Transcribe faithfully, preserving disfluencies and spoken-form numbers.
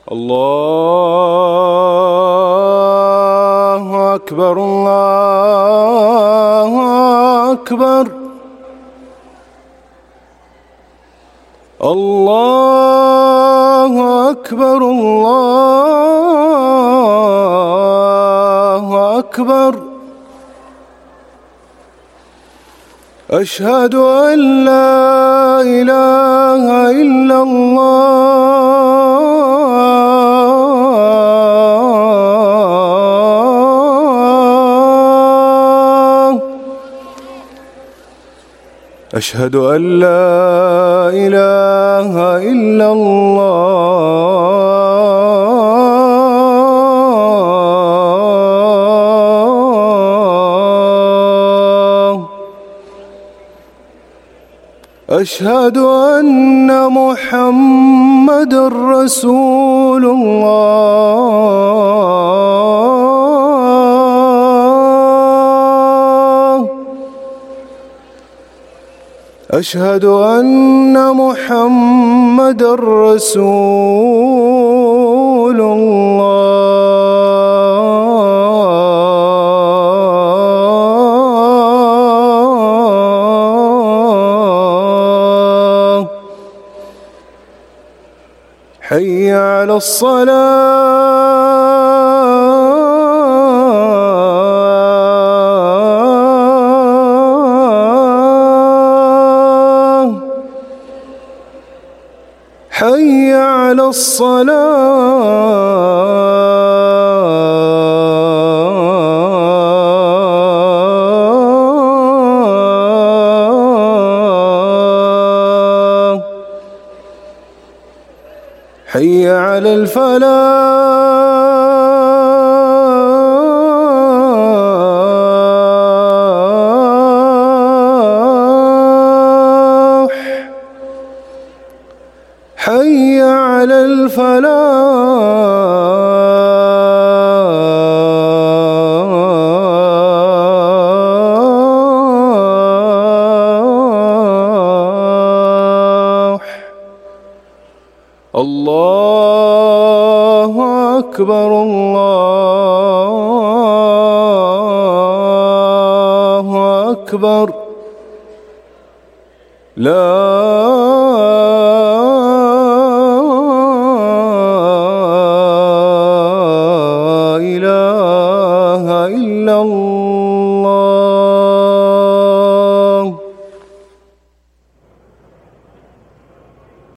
الله أكبر الله أكبر الله أكبر الله أكبر. أشهد أن لا إله إلا الله. أشهد أن لا إله إلا الله. أشهد أن محمد رسول الله. أشهد أن محمد رسول الله. حي على الصلاة. حي على الصلاة. حي على الفلاح. حي على الفلاح. الله أكبر الله أكبر. لا